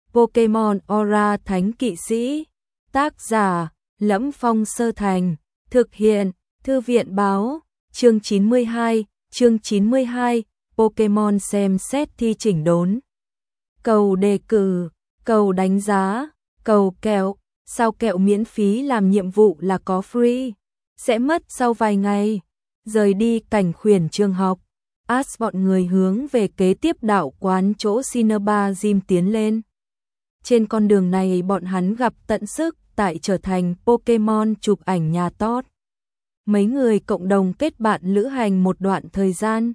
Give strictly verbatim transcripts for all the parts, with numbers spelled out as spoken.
Pokemon Aura Thánh Kỵ Sĩ. Tác giả: Lẫm Phong Sơ Thành. Thực hiện: Thư viện báo. Chương chín mươi hai. Chương chín mươi hai. Pokemon xem xét thi chỉnh đốn. Cầu đề cử, cầu đánh giá, cầu kẹo. Sao kẹo miễn phí làm nhiệm vụ là có free? Sẽ mất sau vài ngày. Rời đi cảnh khuyển trường học, Ash bọn người hướng về kế tiếp đạo quán chỗ Cinnabar Gym tiến lên. Trên con đường này bọn hắn gặp tận sức tại trở thành Pokemon chụp ảnh nhà Todd. Mấy người cộng đồng kết bạn lữ hành một đoạn thời gian.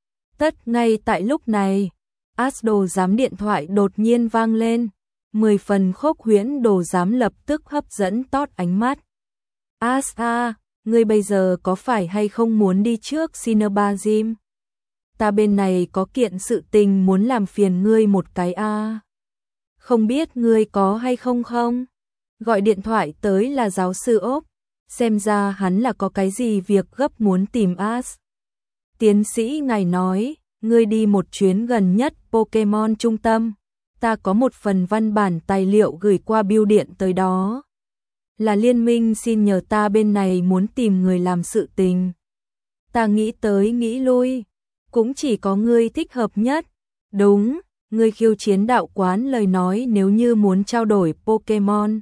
Tất ngay tại lúc này, Ash đồ giám điện thoại đột nhiên vang lên. Mười phần khốc huyễn đồ giám lập tức hấp dẫn Todd ánh mắt. Ash à, ngươi bây giờ có phải hay không muốn đi trước Cinnabar Gym? Ta bên này có kiện sự tình muốn làm phiền ngươi một cái a. À. Không biết ngươi có hay không không? Gọi điện thoại tới là giáo sư Ốc, xem ra hắn là có cái gì việc gấp muốn tìm Ash. Tiến sĩ ngài nói, ngươi đi một chuyến gần nhất Pokemon trung tâm, ta có một phần văn bản tài liệu gửi qua bưu điện tới đó. Là liên minh xin nhờ ta bên này muốn tìm người làm sự tình. Ta nghĩ tới nghĩ lui, cũng chỉ có ngươi thích hợp nhất. Đúng, ngươi khiêu chiến đạo quán lời nói nếu như muốn trao đổi Pokemon.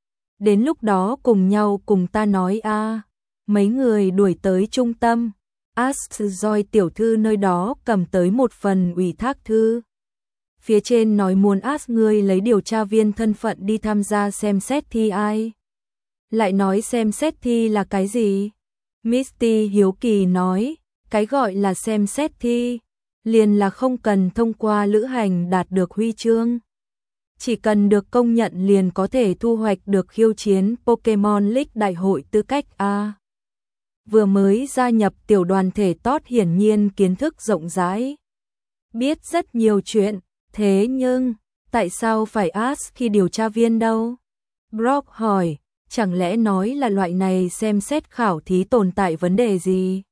Đến lúc đó cùng nhau cùng ta nói a. À. Mấy người đuổi tới trung tâm. Ash Joy tiểu thư nơi đó cầm tới một phần ủy thác thư. Phía trên nói muốn Ash ngươi lấy điều tra viên thân phận đi tham gia xem xét thi ai. Lại nói xem xét thi là cái gì? Misty hiếu kỳ nói, cái gọi là xem xét thi, liền là không cần thông qua lữ hành đạt được huy chương. Chỉ cần được công nhận liền có thể thu hoạch được khiêu chiến Pokemon League đại hội tư cách A. Vừa mới gia nhập tiểu đoàn thể Todd hiển nhiên kiến thức rộng rãi. Biết rất nhiều chuyện, thế nhưng, tại sao phải Ash khi điều tra viên đâu? Brock hỏi, chẳng lẽ nói là loại này xem xét khảo thí tồn tại vấn đề gì?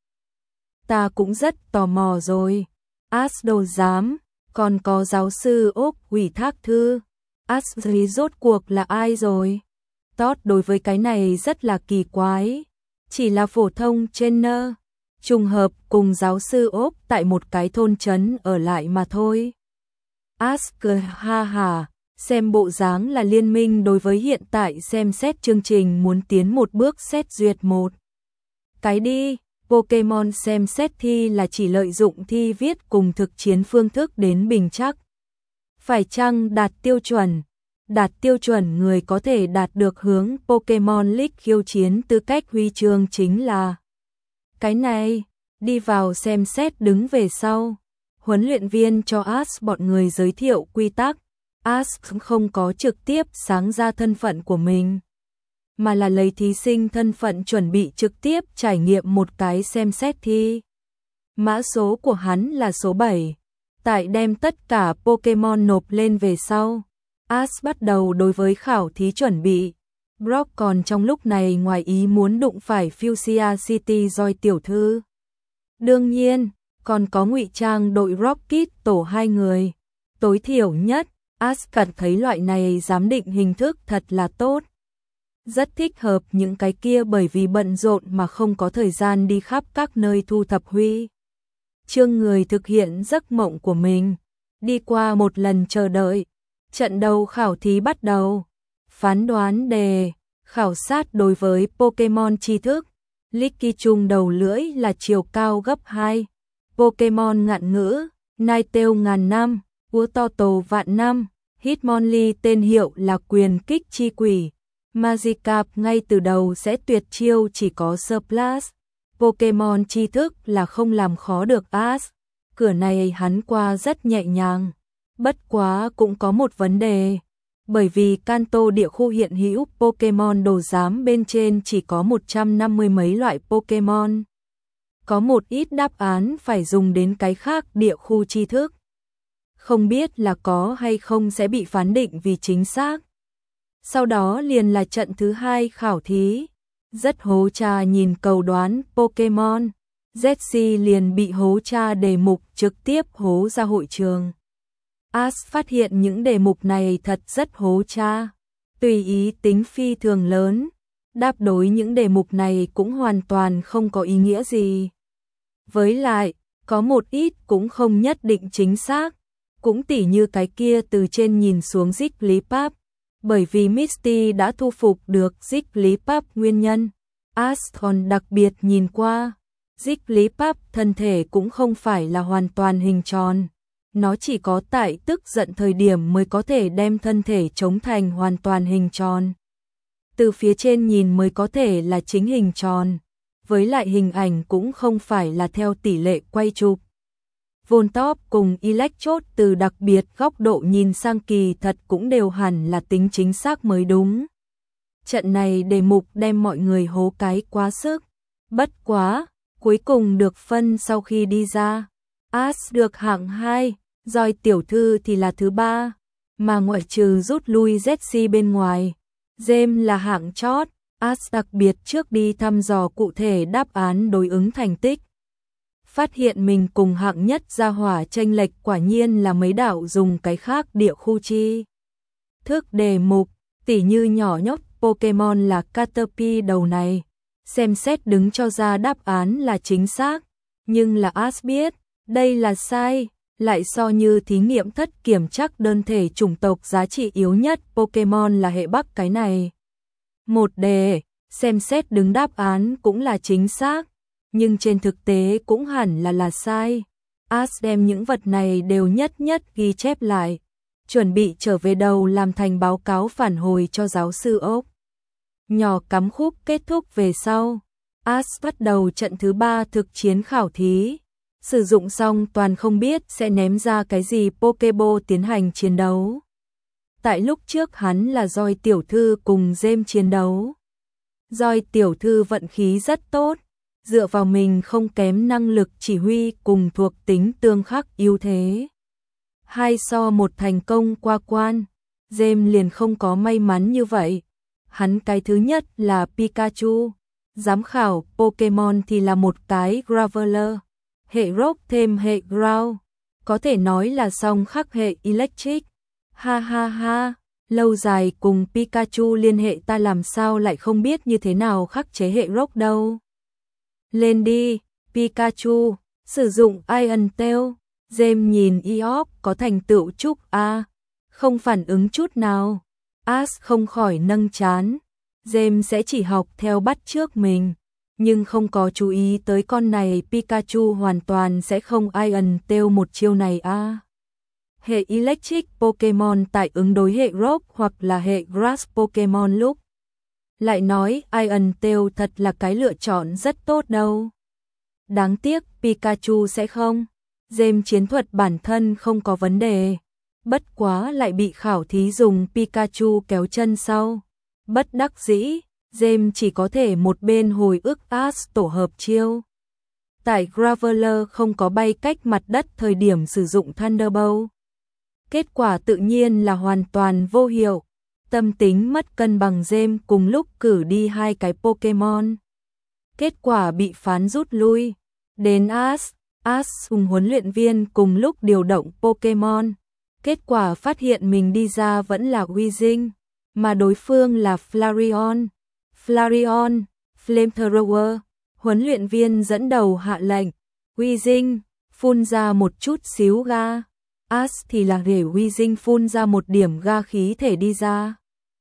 Ta cũng rất tò mò rồi. Ash đồ giám, còn có giáo sư Ốc ủy thác thư. Ash rốt cuộc là ai rồi? Todd đối với cái này rất là kỳ quái. Chỉ là phổ thông trainer, trùng hợp cùng giáo sư Ốc tại một cái thôn trấn ở lại mà thôi. Ash cười ha hà, xem bộ dáng là liên minh đối với hiện tại xem xét chương trình muốn tiến một bước xét duyệt một. Cái đi, Pokemon xem xét thi là chỉ lợi dụng thi viết cùng thực chiến phương thức đến bình chắc. Phải chăng đạt tiêu chuẩn? Đạt tiêu chuẩn người có thể đạt được hướng Pokemon League khiêu chiến tư cách huy chương chính là. Cái này, đi vào xem xét đứng về sau. Huấn luyện viên cho Ash bọn người giới thiệu quy tắc. Ash không có trực tiếp sáng ra thân phận của mình, mà là lấy thí sinh thân phận chuẩn bị trực tiếp trải nghiệm một cái xem xét thi. Mã số của hắn là số bảy. Tại đem tất cả Pokemon nộp lên về sau, Ash bắt đầu đối với khảo thí chuẩn bị. Brock còn trong lúc này ngoài ý muốn đụng phải Fuchsia City Joy tiểu thư. Đương nhiên, còn có ngụy trang đội Rocket tổ hai người. Tối thiểu nhất, Ash cảm thấy loại này giám định hình thức thật là tốt. Rất thích hợp những cái kia bởi vì bận rộn mà không có thời gian đi khắp các nơi thu thập huy chương người thực hiện giấc mộng của mình. Đi qua một lần chờ đợi, trận đầu khảo thí bắt đầu. Phán đoán đề, khảo sát đối với Pokemon tri thức. Licky chung đầu lưỡi là chiều cao gấp hai. Pokemon ngạn ngữ, Ninetale ngàn năm, Utoto vạn năm. Hitmonlee tên hiệu là quyền kích chi quỷ. Magikarp ngay từ đầu sẽ tuyệt chiêu chỉ có Surplus. Pokemon tri thức là không làm khó được Ash. Cửa này hắn qua rất nhẹ nhàng. Bất quá cũng có một vấn đề. Bởi vì Kanto địa khu hiện hữu Pokemon đồ giám bên trên chỉ có một trăm năm mươi mấy loại Pokemon. Có một ít đáp án phải dùng đến cái khác địa khu tri thức. Không biết là có hay không sẽ bị phán định vì chính xác. Sau đó liền là trận thứ hai khảo thí. Rất hố cha nhìn cầu đoán Pokemon. Jessie liền bị hố cha đề mục trực tiếp hố ra hội trường. As phát hiện những đề mục này thật rất hố cha, tùy ý tính phi thường lớn, đáp đối những đề mục này cũng hoàn toàn không có ý nghĩa gì. Với lại, có một ít cũng không nhất định chính xác, cũng tỉ như cái kia từ trên nhìn xuống Jigglypuff, bởi vì Misty đã thu phục được Jigglypuff nguyên nhân. As còn đặc biệt nhìn qua, Jigglypuff thân thể cũng không phải là hoàn toàn hình tròn, nó chỉ có tại tức giận thời điểm mới có thể đem thân thể chống thành hoàn toàn hình tròn. Từ phía trên nhìn mới có thể là chính hình tròn, với lại hình ảnh cũng không phải là theo tỷ lệ quay chụp. Voltop cùng Electrode từ đặc biệt góc độ nhìn sang kỳ thật cũng đều hẳn là tính chính xác mới đúng. Trận này đề mục đem mọi người hố cái quá sức. Bất quá, cuối cùng được phân sau khi đi ra. As được hạng hai, Joy tiểu thư thì là thứ ba, mà ngoại trừ rút lui Jessie bên ngoài, James là hạng chót. As đặc biệt trước đi thăm dò cụ thể đáp án đối ứng thành tích. Phát hiện mình cùng hạng nhất gia hỏa chênh lệch quả nhiên là mấy đạo dùng cái khác địa khu chi. Thức đề mục, tỉ như nhỏ nhóc Pokemon là Caterpie đầu này, xem xét đứng cho ra đáp án là chính xác, nhưng là As biết, đây là sai, lại so như thí nghiệm thất kiểm chắc đơn thể chủng tộc giá trị yếu nhất Pokemon là hệ Bắc cái này. Một đề, xem xét đứng đáp án cũng là chính xác, nhưng trên thực tế cũng hẳn là là sai. As đem những vật này đều nhất nhất ghi chép lại, chuẩn bị trở về đầu làm thành báo cáo phản hồi cho giáo sư Oak. Nhỏ cắm khúc kết thúc về sau, As bắt đầu trận thứ ba thực chiến khảo thí. Sử dụng xong toàn không biết sẽ ném ra cái gì Pokeball tiến hành chiến đấu. Tại lúc trước hắn là Joy tiểu thư cùng James chiến đấu. Joy tiểu thư vận khí rất tốt, dựa vào mình không kém năng lực chỉ huy cùng thuộc tính tương khắc ưu thế. Hai so một thành công qua quan, James liền không có may mắn như vậy. Hắn cái thứ nhất là Pikachu, giám khảo Pokemon thì là một cái Graveler, hệ Rock thêm hệ Ground, có thể nói là song khắc hệ Electric. Ha ha ha, lâu dài cùng Pikachu liên hệ ta làm sao lại không biết như thế nào khắc chế hệ Rock đâu. Lên đi, Pikachu, sử dụng Iron Tail. James nhìn Eeyore có thành tựu chúc a, không phản ứng chút nào. As không khỏi nâng trán. James sẽ chỉ học theo bắt chước mình, nhưng không có chú ý tới con này Pikachu hoàn toàn sẽ không Iron Tail một chiêu này a. Hệ Electric Pokemon tại ứng đối hệ Rock hoặc là hệ Grass Pokemon lúc. Lại nói Iron Tail thật là cái lựa chọn rất tốt đâu. Đáng tiếc Pikachu sẽ không. James chiến thuật bản thân không có vấn đề. Bất quá lại bị khảo thí dùng Pikachu kéo chân sau. Bất đắc dĩ, James chỉ có thể một bên hồi ức As tổ hợp chiêu. Tại Graveler không có bay cách mặt đất thời điểm sử dụng Thunderbolt. Kết quả tự nhiên là hoàn toàn vô hiệu. Tâm tính mất cân bằng, James cùng lúc cử đi hai cái Pokemon. Kết quả bị phán rút lui. Đến As, As cùng huấn luyện viên cùng lúc điều động Pokemon. Kết quả phát hiện mình đi ra vẫn là Weezing, mà đối phương là Flareon. Flareon, Flamethrower, huấn luyện viên dẫn đầu hạ lệnh. Weezing, phun ra một chút xíu ga. As thì là để Weezing phun ra một điểm ga khí thể đi ra.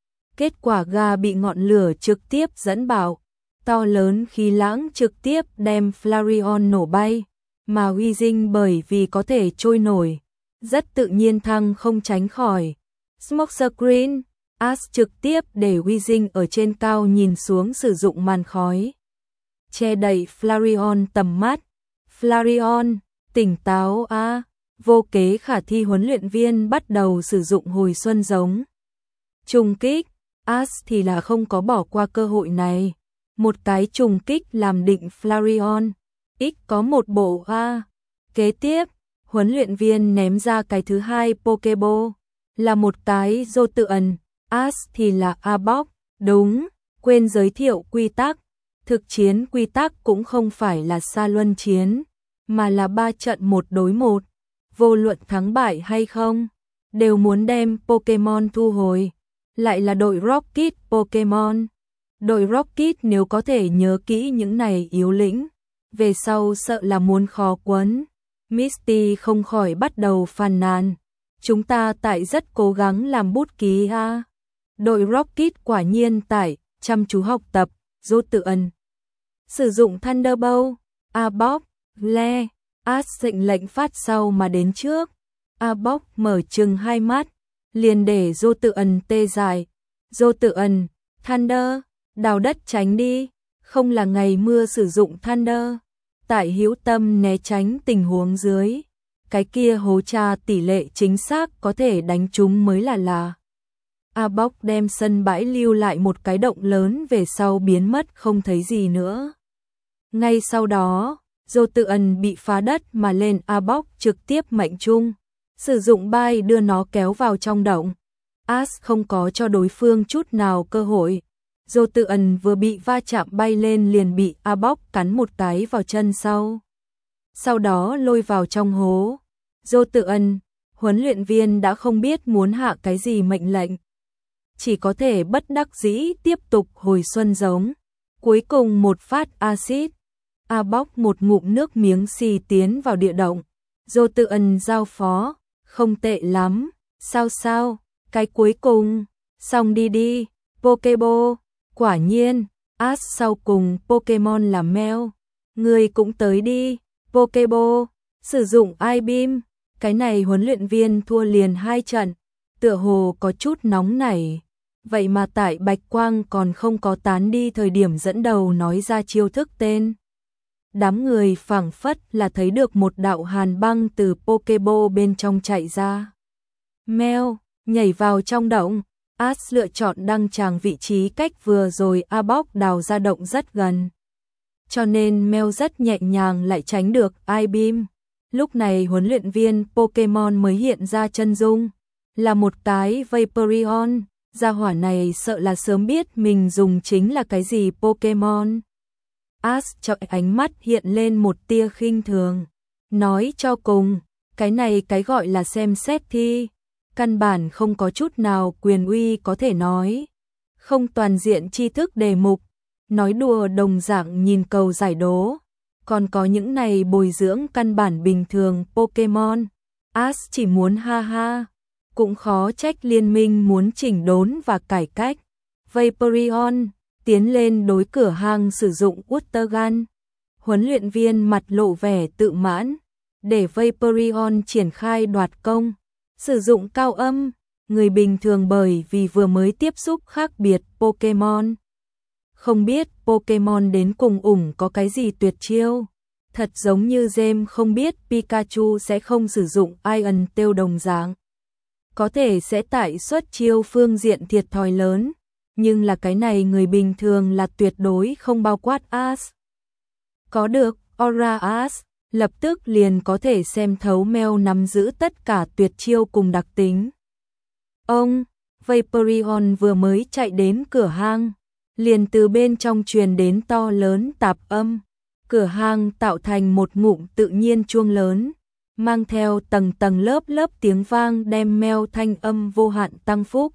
Kết quả ga bị ngọn lửa trực tiếp dẫn bạo. To lớn khí lãng trực tiếp đem Flareon nổ bay, mà Weezing bởi vì có thể trôi nổi, rất tự nhiên thăng không tránh khỏi. Smoke Screen, As trực tiếp để Weezing ở trên cao nhìn xuống sử dụng màn khói. Che đậy Flareon tầm mắt. Flareon, tỉnh táo a. Vô kế khả thi, huấn luyện viên bắt đầu sử dụng hồi xuân giống. Trùng kích, As thì là không có bỏ qua cơ hội này. Một cái trùng kích làm định Flareon. X có một bộ A. Kế tiếp, huấn luyện viên ném ra cái thứ hai Pokeball. Là một cái Jolteon. As thì là A-Box. Đúng, quên giới thiệu quy tắc. Thực chiến quy tắc cũng không phải là xa luân chiến, mà là ba trận một đối một. Vô luận thắng bại hay không, đều muốn đem Pokemon thu hồi, lại là đội Rocket Pokemon. Đội Rocket nếu có thể nhớ kỹ những này yếu lĩnh, về sau sợ là muốn khó quấn. Misty không khỏi bắt đầu phàn nàn. Chúng ta tại rất cố gắng làm bút ký ha. Đội Rocket quả nhiên tại chăm chú học tập. Dô tự ẩn sử dụng Thunderbolt. Arbok, Le, Ash lệnh lệnh phát sau mà đến trước. Arbok mở trừng hai mắt, liền để Dô tự ẩn tê dại. Dô tự ẩn, Thunder, đào đất tránh đi, không là ngày mưa sử dụng Thunder. Tại hữu tâm né tránh tình huống dưới, cái kia hố tra tỷ lệ chính xác có thể đánh trúng mới là là. Arbok đem sân bãi lưu lại một cái động lớn về sau biến mất không thấy gì nữa. Ngay sau đó, Dô tự ẩn bị phá đất mà lên. Arbok trực tiếp mệnh trung, sử dụng bay đưa nó kéo vào trong động. Ash không có cho đối phương chút nào cơ hội. Dô tự ẩn vừa bị va chạm bay lên liền bị Arbok cắn một cái vào chân sau. Sau đó lôi vào trong hố. Dô tự ẩn, huấn luyện viên đã không biết muốn hạ cái gì mệnh lệnh. Chỉ có thể bất đắc dĩ tiếp tục hồi xuân giống. Cuối cùng một phát axit. Arbok một ngụm nước miếng xì tiến vào địa động. Dô tự ẩn giao phó, không tệ lắm. Sao sao, cái cuối cùng, xong đi đi, Pokeball. Quả nhiên, Ash sau cùng Pokemon là Mel. Người cũng tới đi, Pokeball, sử dụng I-Beam. Cái này huấn luyện viên thua liền hai trận, tựa hồ có chút nóng nảy. Vậy mà tại Bạch Quang còn không có tán đi thời điểm dẫn đầu nói ra chiêu thức tên. Đám người phảng phất là thấy được một đạo hàn băng từ Pokeball bên trong chạy ra. Mel, nhảy vào trong động. Ash lựa chọn đăng tràng vị trí cách vừa rồi Arbok đào ra động rất gần. Cho nên Mel rất nhẹ nhàng lại tránh được I-Beam. Lúc này huấn luyện viên Pokemon mới hiện ra chân dung. Là một cái Vaporeon. Gia hỏa này sợ là sớm biết mình dùng chính là cái gì Pokemon. Ash cho ánh mắt hiện lên một tia khinh thường. Nói cho cùng, cái này cái gọi là xem xét thi. Căn bản không có chút nào quyền uy có thể nói. Không toàn diện tri thức đề mục. Nói đùa đồng dạng nhìn cầu giải đố. Còn có những này bồi dưỡng căn bản bình thường Pokemon. Ash chỉ muốn ha ha. Cũng khó trách liên minh muốn chỉnh đốn và cải cách. Vaporeon tiến lên đối cửa hang sử dụng Water Gun. Huấn luyện viên mặt lộ vẻ tự mãn. Để Vaporeon triển khai đoạt công. Sử dụng cao âm, người bình thường bởi vì vừa mới tiếp xúc khác biệt Pokemon. Không biết Pokemon đến cùng ủng có cái gì tuyệt chiêu. Thật giống như James không biết Pikachu sẽ không sử dụng Iron Tail đồng dạng. Có thể sẽ tại xuất chiêu phương diện thiệt thòi lớn, nhưng là cái này người bình thường là tuyệt đối không bao quát Ash. Có được Aura Ash, lập tức liền có thể xem thấu Mel nắm giữ tất cả tuyệt chiêu cùng đặc tính. Ông, Vaporeon vừa mới chạy đến cửa hang, liền từ bên trong truyền đến to lớn tạp âm. Cửa hang tạo thành một ngụm tự nhiên chuông lớn, mang theo tầng tầng lớp lớp tiếng vang đem Mel thanh âm vô hạn tăng phúc.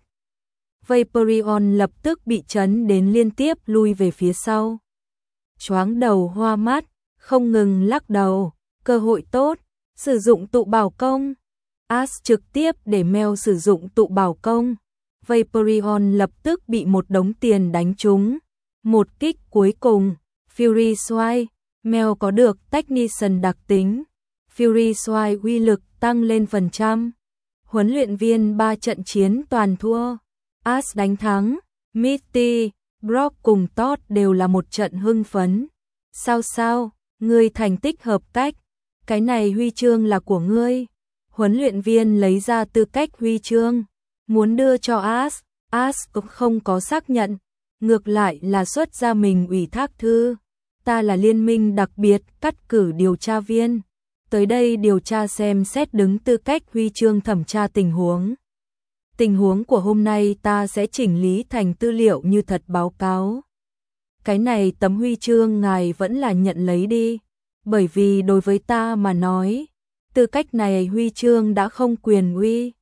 Vaporeon lập tức bị chấn đến liên tiếp lui về phía sau. Choáng đầu hoa mắt, không ngừng lắc đầu, cơ hội tốt, sử dụng tụ bảo công. Ash trực tiếp để Mel sử dụng tụ bảo công. Vaporeon lập tức bị một đống tiền đánh trúng. Một kích cuối cùng, Fury Sway, Mel có được Technician đặc tính. Fury Sway uy lực tăng lên phần trăm. Huấn luyện viên ba trận chiến toàn thua. Ash đánh thắng, Misty, Brock cùng Todd đều là một trận hưng phấn. Sao sao, ngươi thành tích hợp cách, cái này huy chương là của ngươi. Huấn luyện viên lấy ra tư cách huy chương, muốn đưa cho Ash. Ash cũng không có xác nhận, ngược lại là xuất ra mình ủy thác thư. Ta là liên minh đặc biệt cắt cử điều tra viên, tới đây điều tra xem xét đứng tư cách huy chương thẩm tra tình huống. Tình huống của hôm nay ta sẽ chỉnh lý thành tư liệu như thật báo cáo. Cái này tấm huy chương ngài vẫn là nhận lấy đi, bởi vì đối với ta mà nói, tư cách này huy chương đã không quyền uy.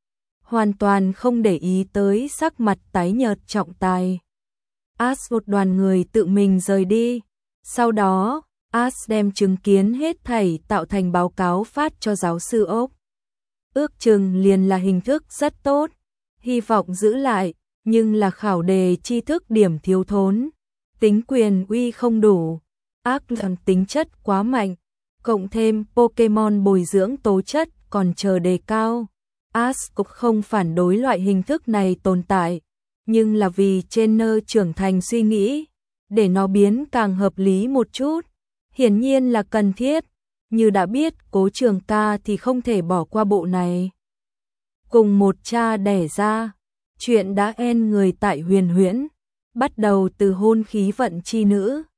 hoàn toàn không để ý tới sắc mặt tái nhợt trọng tài. Ash một đoàn người tự mình rời đi. Sau đó, Ash đem chứng kiến hết thảy tạo thành báo cáo phát cho giáo sư Oak. Ước chừng liền là hình thức rất tốt, hy vọng giữ lại, nhưng là khảo đề tri thức điểm thiếu thốn, tính quyền uy không đủ, ác lần tính chất quá mạnh, cộng thêm Pokemon bồi dưỡng tố chất còn chờ đề cao. Ash cũng không phản đối loại hình thức này tồn tại, nhưng là vì trainer trưởng thành suy nghĩ, để nó biến càng hợp lý một chút, hiển nhiên là cần thiết, như đã biết Cố Trường Ca thì không thể bỏ qua bộ này. Cùng một cha đẻ ra, chuyện đã en người tại Huyền Huyễn, bắt đầu từ hôn khí vận chi nữ,